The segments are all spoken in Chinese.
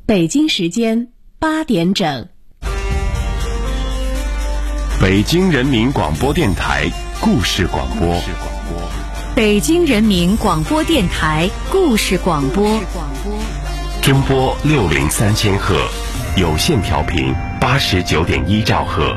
北京时间8点整。 北京人民广播电台故事广播。 北京人民广播电台故事广播。 中波603赫，有线调频89.1兆赫。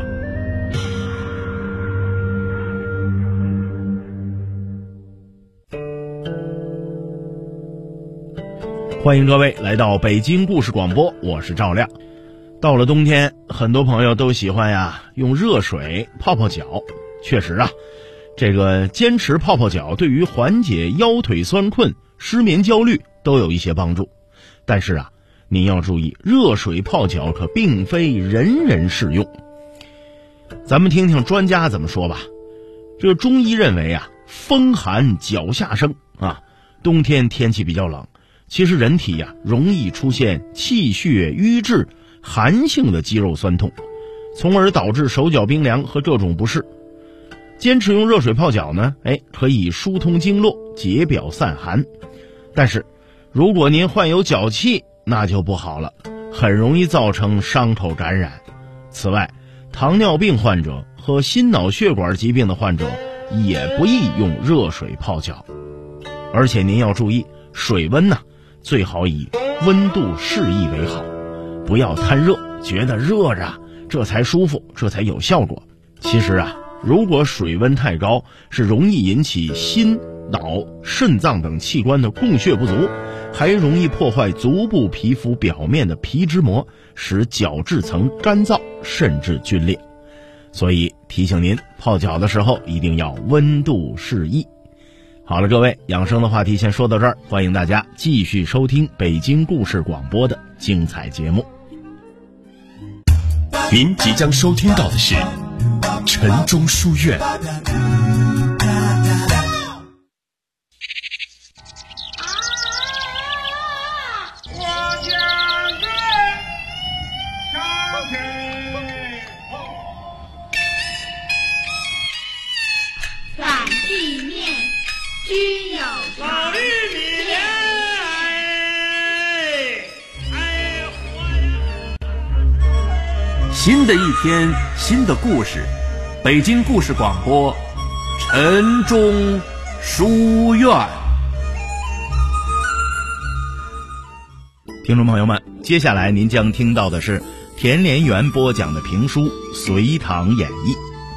欢迎各位来到北京故事广播，我是赵亮。到了冬天，很多朋友都喜欢用热水泡泡脚。确实这个坚持泡泡脚对于缓解腰腿酸困、失眠焦虑都有一些帮助。但是您要注意，热水泡脚可并非人人适用。咱们听听专家怎么说吧。这个中医认为风寒脚下生冬天天气比较冷，其实人体容易出现气血瘀滞、寒性的肌肉酸痛，从而导致手脚冰凉和各种不适。坚持用热水泡脚呢，可以疏通经络、解表散寒。但是如果您患有脚气，那就不好了，很容易造成伤口感染。此外，糖尿病患者和心脑血管疾病的患者也不宜用热水泡脚。而且您要注意，水温最好以温度适宜为好，不要贪热，觉得热着这才舒服，这才有效果。其实如果水温太高，是容易引起心、脑、肾脏等器官的供血不足，还容易破坏足部皮肤表面的皮脂膜，使角质层干燥甚至皲裂。所以提醒您，泡脚的时候一定要温度适宜。好了，各位，养生的话题先说到这儿，欢迎大家继续收听北京故事广播的精彩节目。 您即将收听到的是晨钟书院。 新的一天，新的故事，北京故事广播，晨钟书院。 听众朋友们，接下来您将听到的是田连元播讲的评书《隋唐演义》。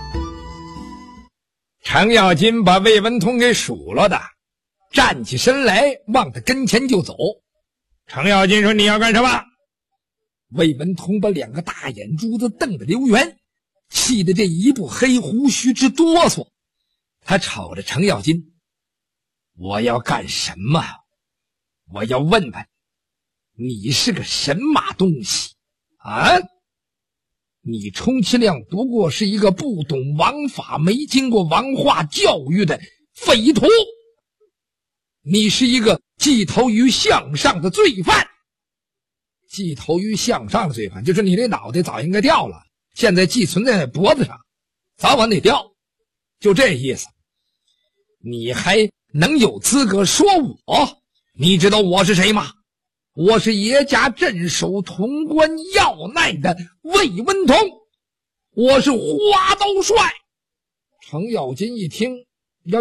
程咬金把魏文通给数落的，站起身来往他跟前就走。程咬金说：“你要干什么？”魏文通把两个大眼珠子瞪得溜圆，气得这一部黑胡须直哆嗦。他瞅着程咬金：“我要干什么？我要问问你是个神马东西啊？你充其量不过是一个不懂王法、没经过王化教育的匪徒，你是一个寄头于向上的罪犯。寄头于向上的罪犯，就是你这脑袋早应该掉了，现在寄存在脖子上，早晚得掉，就这意思。你还能有资格说我？你知道我是谁吗？我是爷家镇守潼关要奈的魏文通，我是花刀帅。程咬金一听，哟，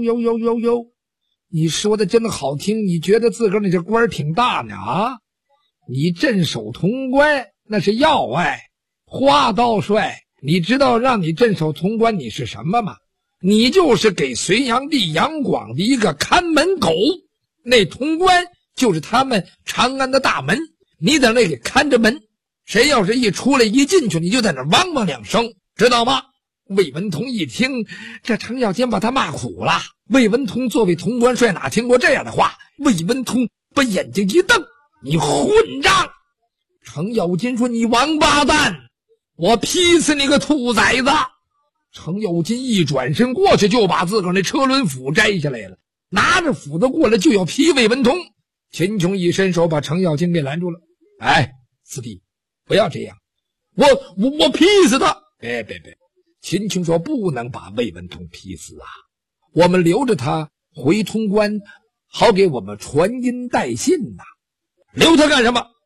你说的真好听，你觉得自个儿你这官挺大呢啊？你镇守潼关那是要外，花刀帅，你知道让你镇守潼关你是什么吗？你就是给隋炀帝杨广的一个看门狗，那潼关就是他们长安的大门，你在那给看着门，谁要是一出来一进去，你就在那汪汪两声，知道吗？魏文通一听，这程咬金把他骂苦了。魏文通作为潼关帅哪听过这样的话？魏文通把眼睛一瞪，你混账！程咬金说：“你王八蛋，我劈死你个兔崽子！”程咬金一转身过去，就把自个儿那车轮斧摘下来了，拿着斧子过来就要劈魏文通。秦琼一伸手把程咬金给拦住了。“哎，四弟，不要这样，我劈死他！”别！秦琼说：“不能把魏文通劈死啊，我们留着他回潼关，好给我们传音带信呐。”留他干什么？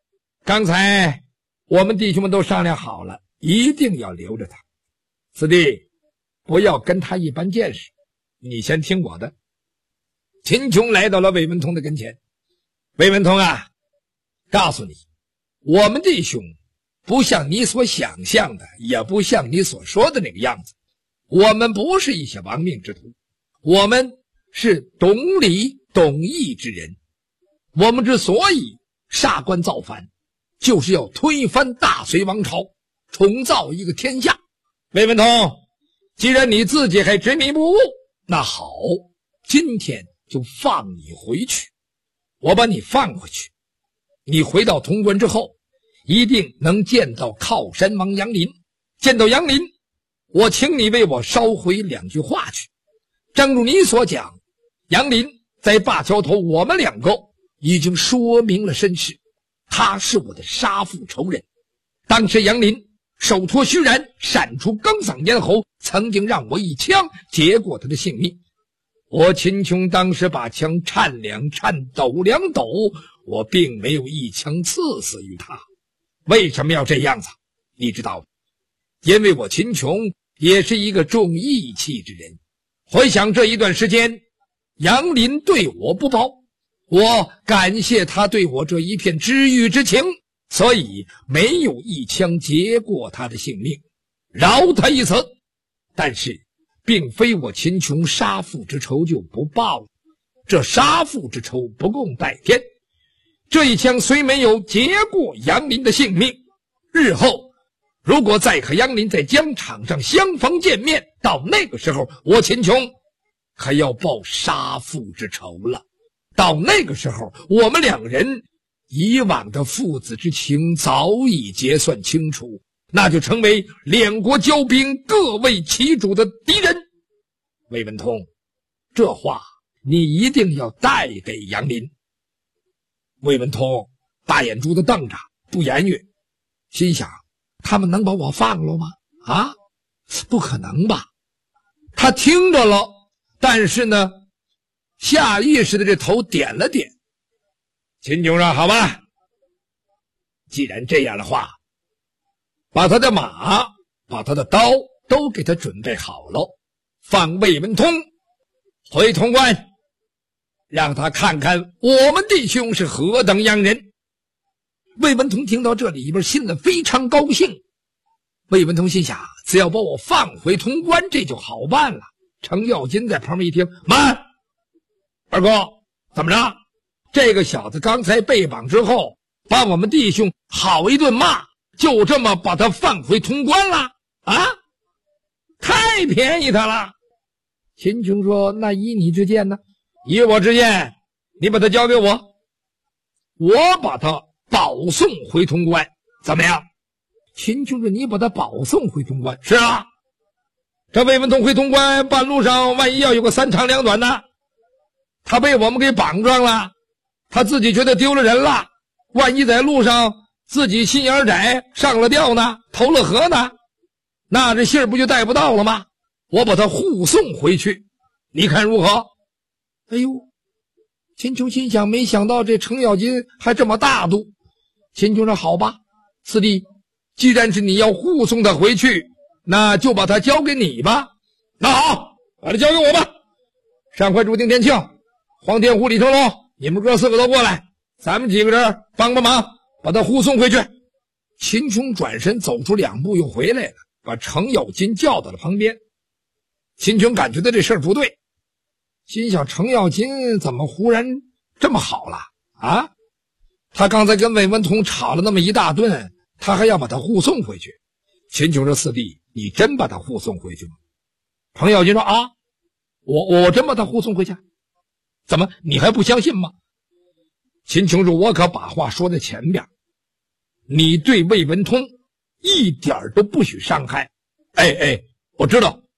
刚才我们弟兄们都商量好了，一定要留着他。四弟，不要跟他一般见识，你先听我的。秦琼来到了魏文通的跟前。魏文通啊，告诉你，我们弟兄不像你所想象的，也不像你所说的那个样子。我们不是一些亡命之徒，我们是懂礼懂义之人。我们之所以杀官造反，就是要推翻大隋王朝，重造一个天下。魏文通，既然你自己还执迷不悟，那好，今天就放你回去。我把你放回去，你回到潼关之后，一定能见到靠山王杨林。见到杨林，我请你为我捎回2句话去。正如你所讲，杨林在灞桥头，我们2个已经说明了身世，他是我的杀父仇人。当时杨林手托虚髯，闪出庚嗓咽喉，曾经让我一枪结过他的性命。我秦琼当时把枪颤2颤，抖2抖，我并没有一枪刺死于他。为什么要这样子？你知道吗？因为我秦琼也是一个重义气之人。回想这一段时间，杨林对我不薄，我感谢他对我这一片知遇之情，所以没有一枪结过他的性命，饶他一死。但是并非我秦琼杀父之仇就不报了，这杀父之仇不共戴天。这一枪虽没有结过杨林的性命，日后如果再和杨林在疆场上相逢见面，到那个时候我秦琼可要报杀父之仇了。到那个时候，我们2人以往的父子之情早已结算清楚，那就成为2国交兵各为其主的敌人。魏文通，这话你一定要带给杨林。魏文通大眼珠子瞪着不言语，心想他们能把我放了吗？啊，不可能吧。他听着了，但是呢下意识的这头点了点。秦琼说好吧，既然这样的话，把他的马把他的刀都给他准备好了，放魏文通回潼关，让他看看我们弟兄是何等样人。魏文通听到这里边，心里非常高兴。魏文通心想，只要把我放回潼关，这就好办了。程咬金在旁边一听，慢，二哥，怎么着？这个小子刚才被绑之后，把我们弟兄好一顿骂，就这么把他放回潼关了啊？太便宜他了。秦琼说，那依你之见呢？依我之见，你把他交给我，我把他保送回潼关，怎么样？秦琼说，你把他保送回潼关？是啊，这魏文通回潼关半路上万一要有个3长2短呢，他被我们给绑上了，他自己觉得丢了人了，万一在路上自己心眼窄，上了吊呢，投了河呢，那这信儿不就带不到了吗？我把他护送回去，你看如何？哎呦，秦琼心想，没想到这程咬金还这么大度。秦琼说，好吧，四弟，既然是你要护送他回去，那就把他交给你吧。那好，把他交给我吧。上回朱丁天庆、黄天虎、李成龙，你们哥4个都过来，咱们几个人帮帮忙，把他护送回去。秦琼转身走出2步又回来了，把程咬金叫到了旁边。秦琼感觉到这事儿不对，心想，程咬金怎么忽然这么好了啊？他刚才跟魏文通吵了那么一大顿，他还要把他护送回去。秦琼说，四弟，你真把他护送回去吗？程咬金说，啊，我真把他护送回去。怎么，你还不相信吗？秦琼说，我可把话说在前边，你对魏文通一点都不许伤害。哎，我知道，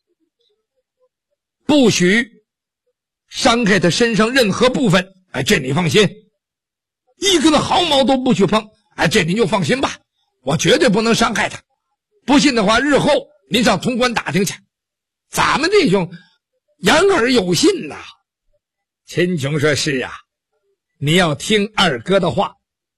不许伤害他身上任何部分。哎，这你放心，一根毫毛都不许碰。哎，这您就放心吧，我绝对不能伤害他。不信的话，日后您上潼关打听去，咱们弟兄言而有信呐。秦琼说，是啊，你要听二哥的话。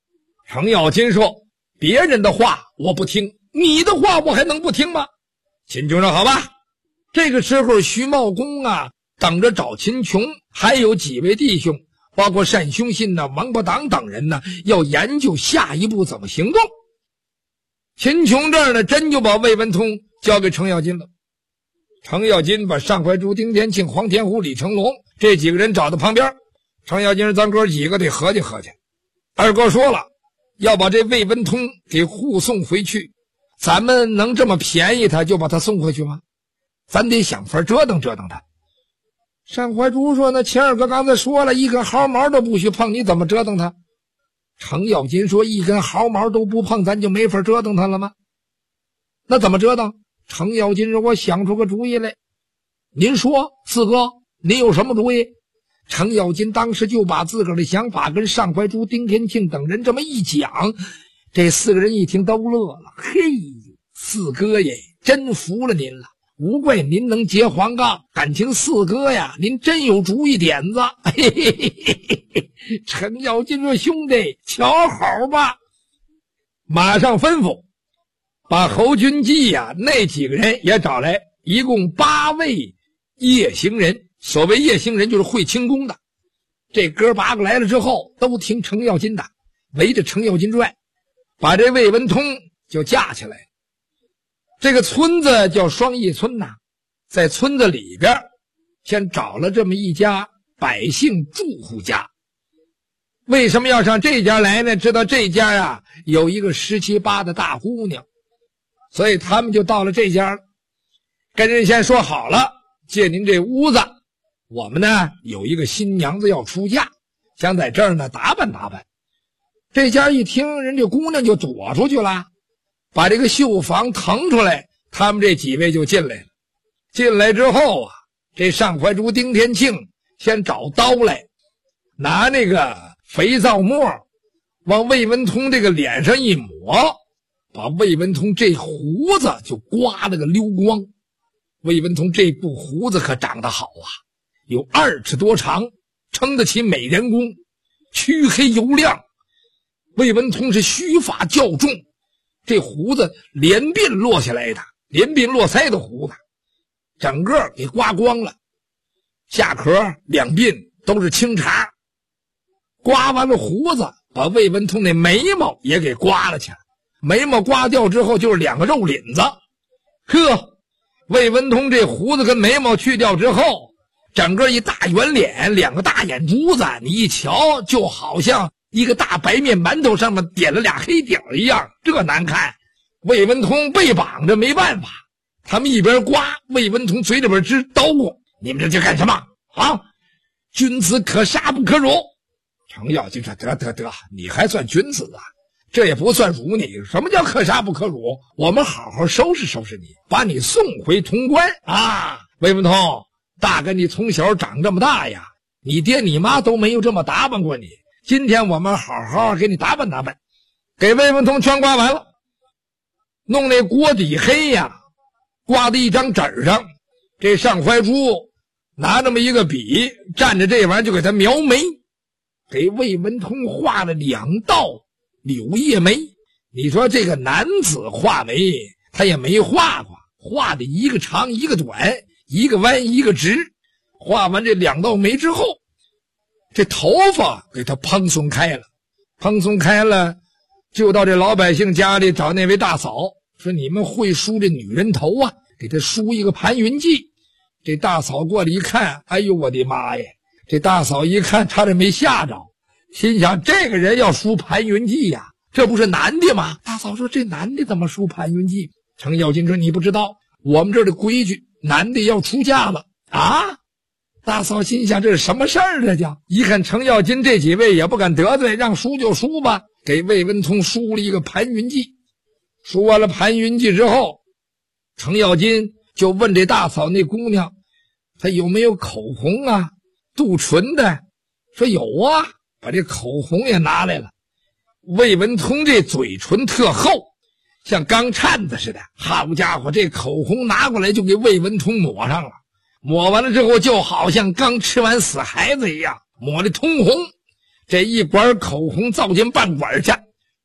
程咬金说：“别人的话我不听，你的话我还能不听吗？”秦琼说：“好吧。”这个时候徐茂公啊等着找秦琼，还有几位弟兄，包括单兄信王伯党等人呢，要研究下一步怎么行动。秦琼这儿呢，真就把魏文通交给程咬金了。程咬金把上怀珠、丁天庆、黄天虎、李成龙这几个人找到旁边。程咬金说：“咱哥几个得合计合计。二哥说了，要把这魏文通给护送回去，咱们能这么便宜他就把他送回去吗？咱得想法折腾折腾他。”单怀珠说：“那秦二哥刚才说了，一根毫毛都不许碰，你怎么折腾他？”程咬金说：“一根毫毛都不碰，咱就没法折腾他了吗？那怎么折腾？”程咬金说：“我想出个主意来。”您说，四哥，您有什么主意？程咬金当时就把自个儿的想法跟上怀珠、丁天庆等人这么一讲，这四个人一听都乐了。嘿，四哥爷，真服了您了，无怪您能结黄杠，感情四哥呀，您真有主意点子。嘿嘿嘿嘿嘿。程咬金说：“兄弟，瞧好吧。”马上吩咐把侯君济呀那几个人也找来，一共8位夜行人。所谓夜行人就是会轻功的。这哥8个来了之后，都听程咬金的，围着程咬金转，把这魏文通就架起来。这个村子叫双义村呐，在村子里边先找了这么一家百姓住户家。为什么要上这家来呢？知道这家啊有一个17、18的大姑娘，所以他们就到了这家了。跟人先说好了，借您这屋子，我们呢有一个新娘子要出嫁，想在这儿呢打扮打扮。这家一听，人这姑娘就躲出去了，把这个绣房腾出来，他们这几位就进来了。进来之后啊，这上怀珠、丁天庆先找刀来，拿那个肥皂沫往魏文通这个脸上一抹，把魏文通这胡子就刮了个溜光。魏文通这部胡子可长得好啊，有2尺多长，撑得起美人弓，黢黑油亮。魏文通是须发较重，这胡子连鬓落下来的，连鬓络腮的胡子，整个给刮光了，下壳两鬓都是青茬。刮完了胡子，把魏文通那眉毛也给刮了去了，眉毛刮掉之后就是2个肉领子。呵，魏文通这胡子跟眉毛去掉之后，整个一大圆脸，2个大眼珠子，你一瞧就好像一个大白面馒头上面点了俩黑点一样，这难看。魏文通被绑着没办法，他们一边刮，魏文通嘴里边直叨咕：“你们这干什么啊？君子可杀不可辱。”程咬金说：“得，你还算君子啊？这也不算辱你。什么叫可杀不可辱？我们好好收拾收拾你，把你送回潼关啊！魏文通，大哥，你从小长这么大呀，你爹你妈都没有这么打扮过你。今天我们好好给你打扮打扮。”给魏文通全刮完了，弄那锅底黑呀，刮在一张纸上。这上怀珠拿这么一个笔，蘸着这玩意儿就给他描眉，给魏文通画了2道柳叶眉。你说这个男子画眉他也没画过，画的一个长一个短，一个弯一个直。画完这2道眉之后，这头发给他蓬松开了，蓬松开了，就到这老百姓家里找那位大嫂，说：“你们会梳这女人头啊？给他梳一个盘云髻。”这大嫂过来一看，哎呦我的妈呀！这大嫂一看差点没吓着，心想这个人要梳盘云髻呀，这不是男的吗？大嫂说：“这男的怎么梳盘云髻？”程咬金说：“你不知道我们这儿的规矩，男的要出嫁了啊！”大嫂心想这是什么事儿？这叫一看程咬金这几位也不敢得罪，让梳就梳吧，给魏文通梳了一个盘云髻。梳完了盘云髻之后，程咬金就问这大嫂那姑娘，她有没有口红啊、镀唇的？说有啊，把这口红也拿来了。魏文通这嘴唇特厚，像钢颤子似的，好家伙，这口红拿过来就给魏文通抹上了。抹完了之后，就好像刚吃完死孩子一样，抹得通红。这一管口红造进半管去，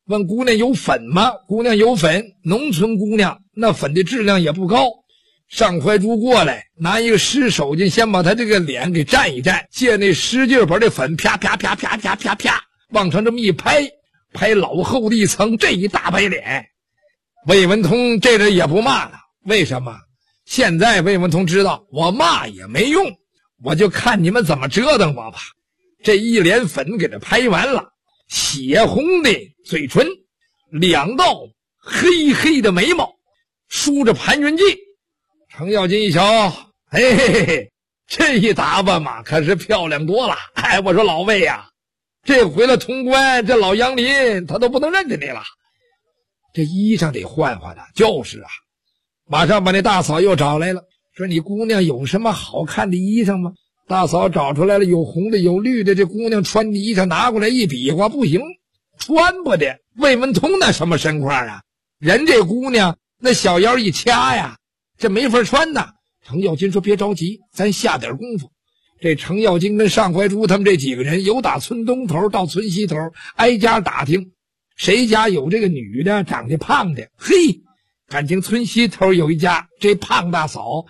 问姑娘有粉吗？姑娘有粉，农村姑娘那粉的质量也不高。上怀珠过来，拿一个湿手巾先把他这个脸给蘸一蘸，借那湿劲把这粉啪啪啪啪啪啪啪往上这么一拍，拍老厚的一层，这一大白脸。魏文通这人也不骂了，为什么？现在魏文通知道我骂也没用，我就看你们怎么折腾我吧。这一脸粉给他拍完了，血红的嘴唇，2道黑黑的眉毛，梳着盘云髻。程咬金一瞧，嘿嘿嘿，这一打扮嘛可是漂亮多了。哎，我说老魏呀，这回了潼关，这老杨林他都不能认着你了，这衣裳得换换的。就是啊，马上把那大嫂又找来了，说你姑娘有什么好看的衣裳吗？大嫂找出来了，有红的有绿的，这姑娘穿的衣裳拿过来一比划，不行，穿不得。魏文通那什么身块啊，人这姑娘那小腰一掐呀，这没法穿呐。程咬金说别着急，咱下点功夫。这程咬金跟上怀珠他们这几个人，由打村东头到村西头，挨家打听谁家有这个女的长得胖的。嘿，感情村西头有一家，这胖大嫂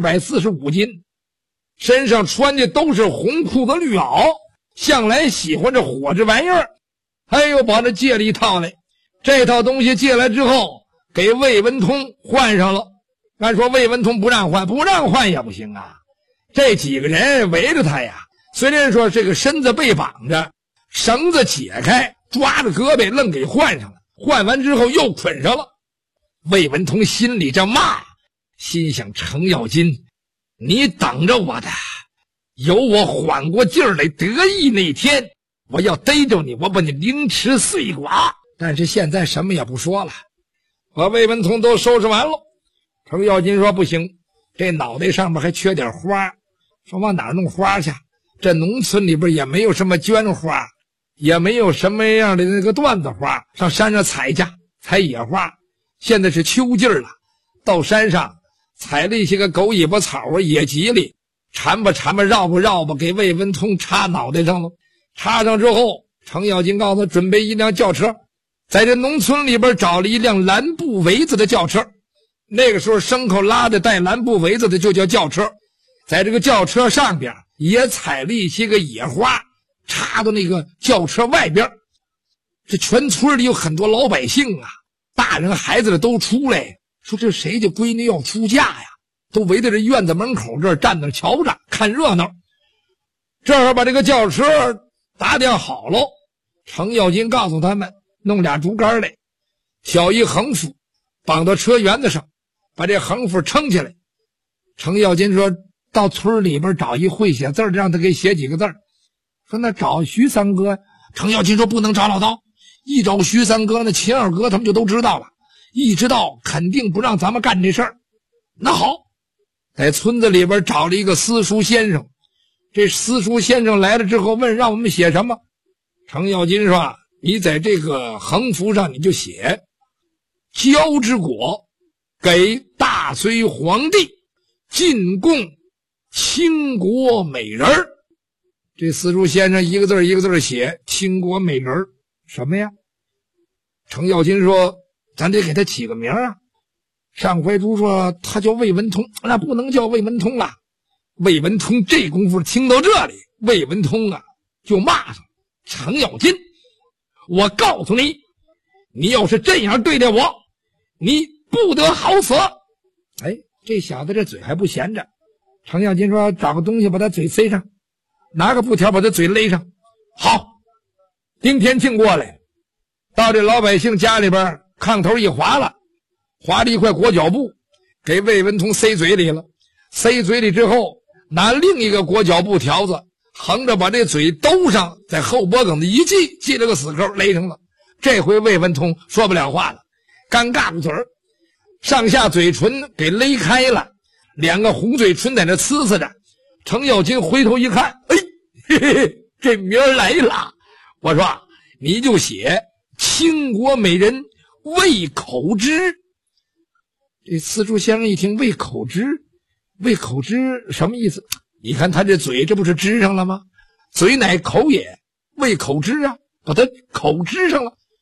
245斤，身上穿的都是红裤子绿袄，向来喜欢这火这玩意儿。哎呦，把这借了一套来，这套东西借来之后给魏文通换上了。按说魏文通不让换，不让换也不行啊。这几个人围着他呀，虽然说这个身子被绑着，绳子解开，抓着胳膊愣给换上了。换完之后又捆上了。魏文通心里这骂，心想程咬金，你等着我的，有我缓过劲儿来得意那天，我要逮着你，我把你凌迟碎剐。但是现在什么也不说了，把魏文通都收拾完了。程咬金说不行，这脑袋上面还缺点花，说往哪儿弄花去？这农村里边也没有什么绢花，也没有什么样的那个缎子花，上山上采去，采野花。现在是秋季了，到山上采了一些个狗尾巴草啊、野蒺藜，缠吧缠吧，绕吧绕吧，给魏文通插脑袋上了。插上之后，程咬金告诉他准备一辆轿车，在这农村里边找了一辆蓝布围子的轿车。那个时候牲口拉的带蓝布围子的就叫轿车，在这个轿车上边也采了一些个野花，插到那个轿车外边。这全村里有很多老百姓啊，大人孩子的都出来，说这谁家闺女要出嫁呀，都围在这院子门口这儿站那瞧着看热闹。这会儿把这个轿车打点好了，程咬金告诉他们弄俩竹竿来，小一横幅绑到车辕子上，把这横幅撑起来。程咬金说到村里边找一会写字的，让他给写几个字。说那找徐三哥。程咬金说不能找老道，一找徐三哥那秦二哥他们就都知道了，一知道肯定不让咱们干这事儿。那好，在村子里边找了一个私塾先生。这私塾先生来了之后问让我们写什么。程咬金说你在这个横幅上你就写交之果给大隋皇帝进贡倾国美人儿。这私塾先生一个字一个字写倾国美人儿什么呀？程咬金说咱得给他起个名啊。上怀珠说他叫魏文通，那不能叫魏文通了。魏文通这功夫听到这里，魏文通啊就骂上程咬金，我告诉你，你要是这样对待我，你不得好死。哎，这小子这嘴还不闲着。程咬金说找个东西把他嘴塞上，拿个布条把他嘴勒上。好，丁天庆过来到这老百姓家里边，炕头一划了，划了一块裹脚布给魏文通塞嘴里了。塞嘴里之后，拿另一个裹脚布条子横着把这嘴兜上，在后脖梗子一系，系了个死扣勒上了。这回魏文通说不了话了，尴尬住嘴儿，上下嘴唇给勒开了，两个红嘴唇在那呲呲着。程咬金回头一看，哎，嘿嘿嘿，这名儿来了。我说你就写倾国美人魏口之。这私塾先生一听魏口之，魏口之什么意思？你看他这嘴，这不是支上了吗？嘴乃口也，魏口之啊，把他口支上了。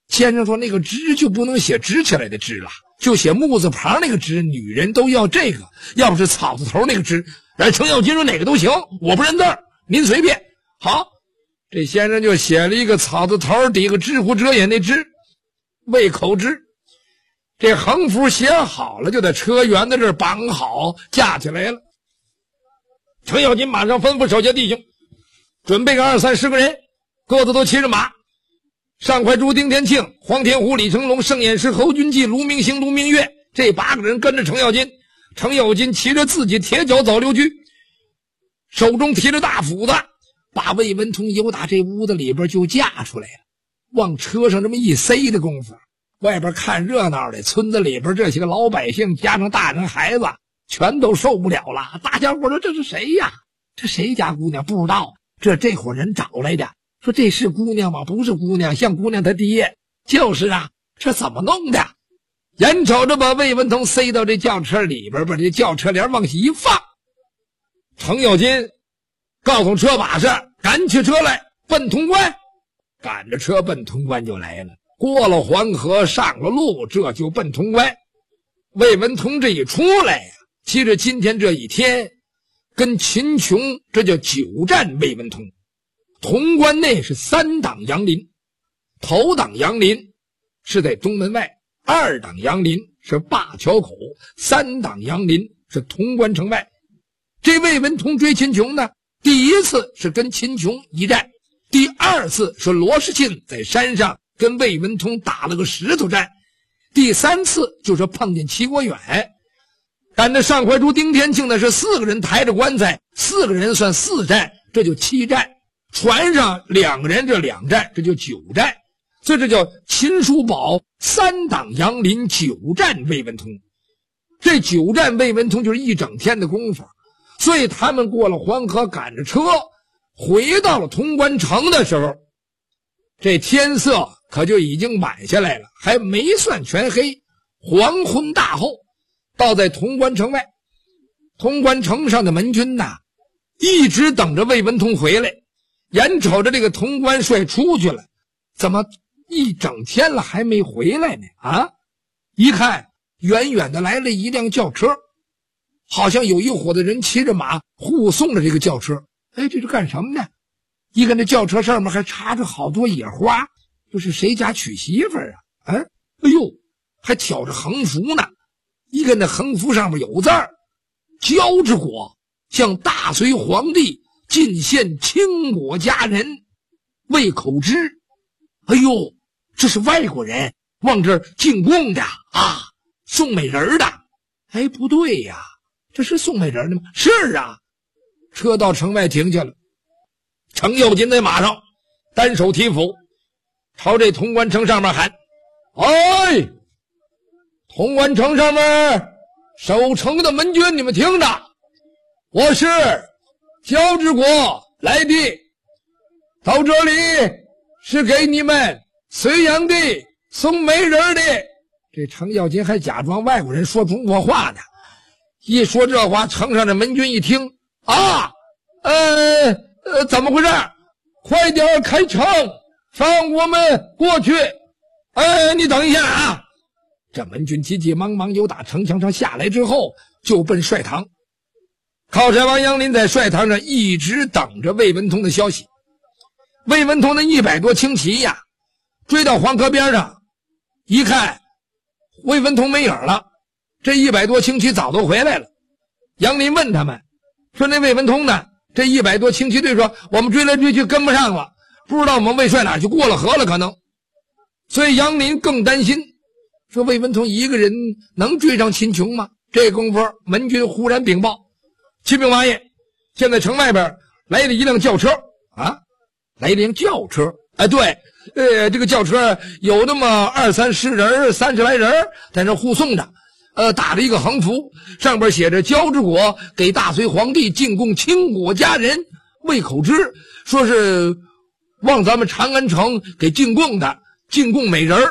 先生说那个支就不能写支起来的支了，就写木字旁那个支，女人都要这个，要不是草字头那个支。程咬金说哪个都行，我不认字儿，您随便。好，这先生就写了一个草字头底个知乎者也那支，胃口支。这横幅写好了，就在车辕子这儿绑好，架起来了。程咬金马上吩咐手下弟兄准备个20-30个人，个子都骑着马。上怀珠、丁天庆、黄天虎、李成龙、盛演师、侯君济、卢明星、卢明月，这8个人跟着程咬金。程咬金骑着自己铁脚早溜驹，手中提着大斧子，把魏文通由打这屋子里边就架出来了，往车上这么一塞的功夫，外边看热闹的村子里边这些个老百姓加上大人孩子全都受不了了。大家伙说这是谁呀？这谁家姑娘？不知道。这伙人找来的，说这是姑娘吗？不是姑娘，像姑娘她爹。就是啊，这怎么弄的？眼瞅着把魏文通塞到这轿车里边，把这轿车帘往下一放，程咬金告诉车把式赶起车来奔潼关，赶着车奔潼关就来了。过了黄河，上了路，这就奔潼关。魏文通这一出来呀，其实今天这一天跟秦琼这叫久战魏文通。潼关内是3党杨林，头党杨林是在东门外，2党杨林是灞桥口，3党杨林是潼关城外。这魏文通追秦琼呢，第一次是跟秦琼一战，第2次是罗士沁在山上跟魏文通打了个石头战，第3次就是碰见齐国远。赶着上怀珠、丁天庆的是4个人抬着棺材，4个人算4战，这就7战。船上2个人，这2战，这就9战。所以这叫秦叔宝3党杨林9战魏文通。这9战魏文通就是一整天的功夫，所以他们过了黄河，赶着车回到了潼关城的时候，这天色可就已经晚下来了，还没算全黑，黄昏大后，到在潼关城外。潼关城上的门军呐，一直等着魏文通回来，眼瞅着这个潼关帅出去了，怎么一整天了还没回来呢？啊！一看远远的来了一辆轿车，好像有一伙的人骑着马护送着这个轿车。哎，这是干什么呢？一看这轿车上面还插着好多野花，就是谁家娶媳妇儿啊？哎呦，还挑着横幅呢。一看那横幅上面有字儿：交之国向大隋皇帝进献倾国佳人魏口之。哎呦，这是外国人往这儿进贡的啊，送美人的。哎，不对呀，这是送美人的吗？是啊。车到城外停下了，程咬金在马上单手提斧，朝这潼关城上面喊：哎，潼关城上面守城的门军，你们听着，我是交之国来的，到这里是给你们隋炀帝送媒人的。这程咬金还假装外国人说中国话呢，一说这话，城上的门军一听啊，怎么回事？快点开城，放我们过去。你等一下啊！这门军急急忙忙由打城墙上下来之后，就奔帅堂。靠山王杨林在帅堂上一直等着魏文通的消息。魏文通的100多轻骑呀，追到黄河边上，一看魏文通没影了，这100多轻骑早都回来了。杨林问他们说：“那魏文通呢？”这100多轻骑队说：“我们追来追去跟不上了，不知道我们魏帅哪去过了河了，可能。”所以杨林更担心，说魏文通一个人能追上秦琼吗？这功夫门军忽然禀报：“启禀王爷，现在城外边来了一辆轿车啊，来一辆轿车。对，这个轿车有那么20-30人，30来人在那护送着。打着一个横幅，上边写着交之国给大隋皇帝进贡倾国佳人魏口之，说是往咱们长安城给进贡的，进贡美人。”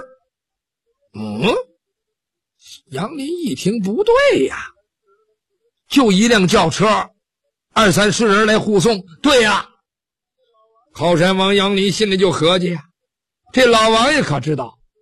杨林一听不对呀，就一辆轿车，20-30人来护送。对呀，靠山王杨林心里就合计呀，这老王爷可知道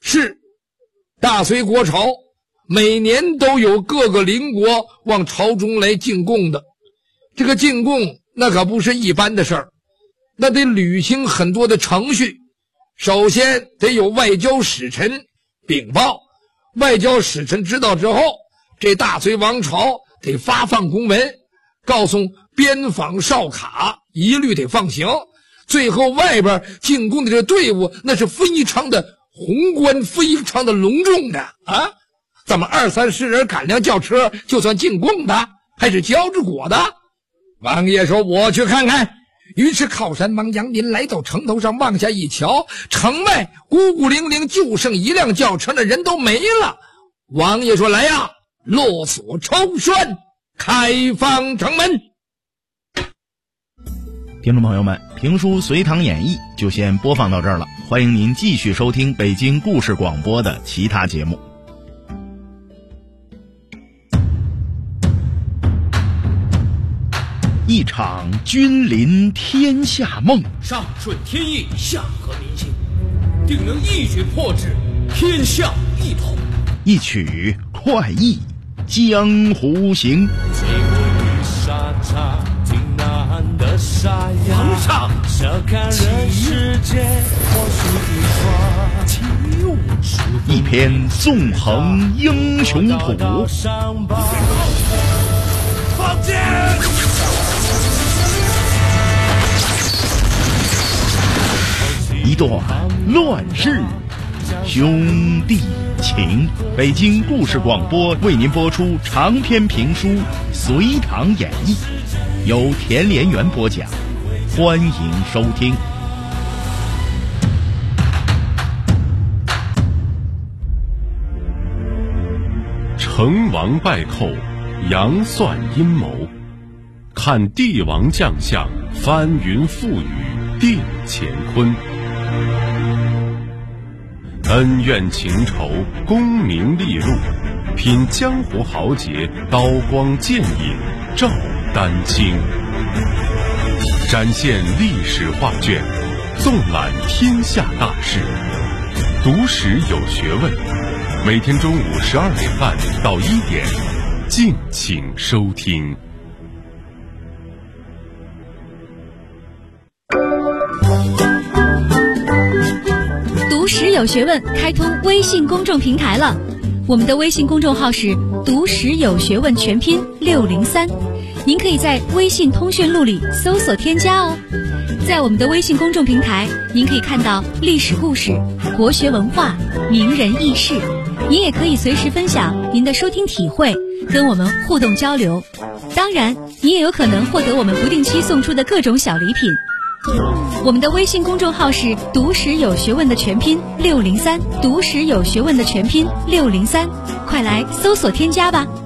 是大隋国朝每年都有各个邻国往朝中来进贡的。这个进贡那可不是一般的事儿，那得履行很多的程序。首先得有外交使臣禀报，外交使臣知道之后，这大隋王朝得发放公文，告诉边防哨卡一律得放行。最后外边进贡的这队伍那是非常的宏观，非常的隆重的啊！怎么20-30人赶辆轿车就算进贡的，还是交着果的？王爷说我去看看。于是靠山王阳明来到城头上，往下一瞧，城外孤孤零零就剩一辆轿车，那人都没了。王爷说来呀，落锁抽栓，开放城门。 听众朋友们，评书《隋唐演义》就先播放到这儿了，欢迎您继续收听北京故事广播的其他节目。一场君临天下梦， 上顺天意，下合民心，定能一举破之，天下一统。 一曲快意江湖行。 皇上， 一篇纵横英雄谱， 放箭！ 一段乱世兄弟情。北京故事广播为您播出长篇评书《隋唐演义》，由田连元播讲，欢迎收听。 成王败寇，杨算阴谋，看帝王将相，翻云覆雨定乾坤。恩怨情仇，功名利禄，品江湖豪杰，刀光剑影照丹青。展现历史画卷，纵览天下大事，读史有学问。每天中午12点半到1点，敬请收听。 读史有学问开通微信公众平台了，我们的微信公众号是读史有学问全拼603，您可以在微信通讯录里搜索添加哦。在我们的微信公众平台，您可以看到历史故事、国学文化、名人轶事，您也可以随时分享您的收听体会，跟我们互动交流。当然，你也有可能获得我们不定期送出的各种小礼品。我们的微信公众号是读史有学问的全拼603，读史有学问的全拼603，快来搜索添加吧。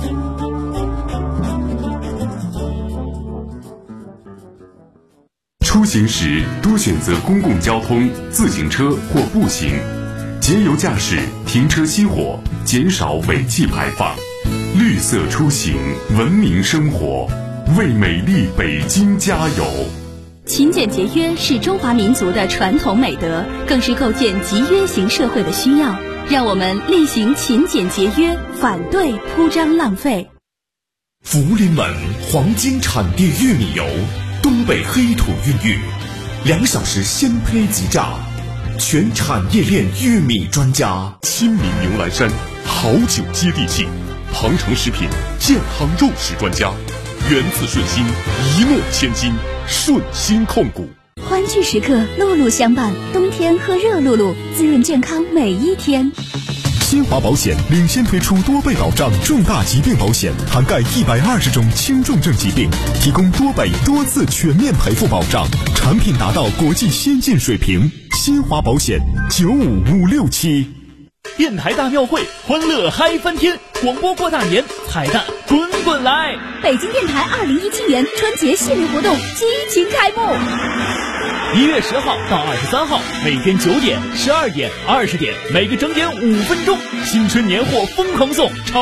出行时多选择公共交通、自行车或步行，节油驾驶，停车熄火，减少尾气排放。绿色出行，文明生活，为美丽北京加油。 勤俭节约是中华民族的传统美德，更是构建集约型社会的需要。让我们厉行勤俭节约，反对铺张浪费。 福临门黄金产地玉米油，东北黑土孕育，2小时鲜胚即榨，全产业链玉米专家。 亲民牛栏山，好酒接地气，庞城食品健康肉食专家，源自顺心，一诺千金，顺心控股。 欢聚时刻，露露相伴，冬天喝热露露，滋润健康每一天。 新华保险领先推出多倍保障重大疾病保险，涵盖120种轻重症疾病，提供多倍多次全面赔付保障，产品达到国际先进水平。新华保险95567。 电台大庙会，欢乐嗨翻天！广播过大年，彩蛋滚滚来！ 北京电台2017年春节系列活动激情开幕。 1月10号到23号，每天9点、12点、20点，每个整点5分钟，新春年货疯狂送。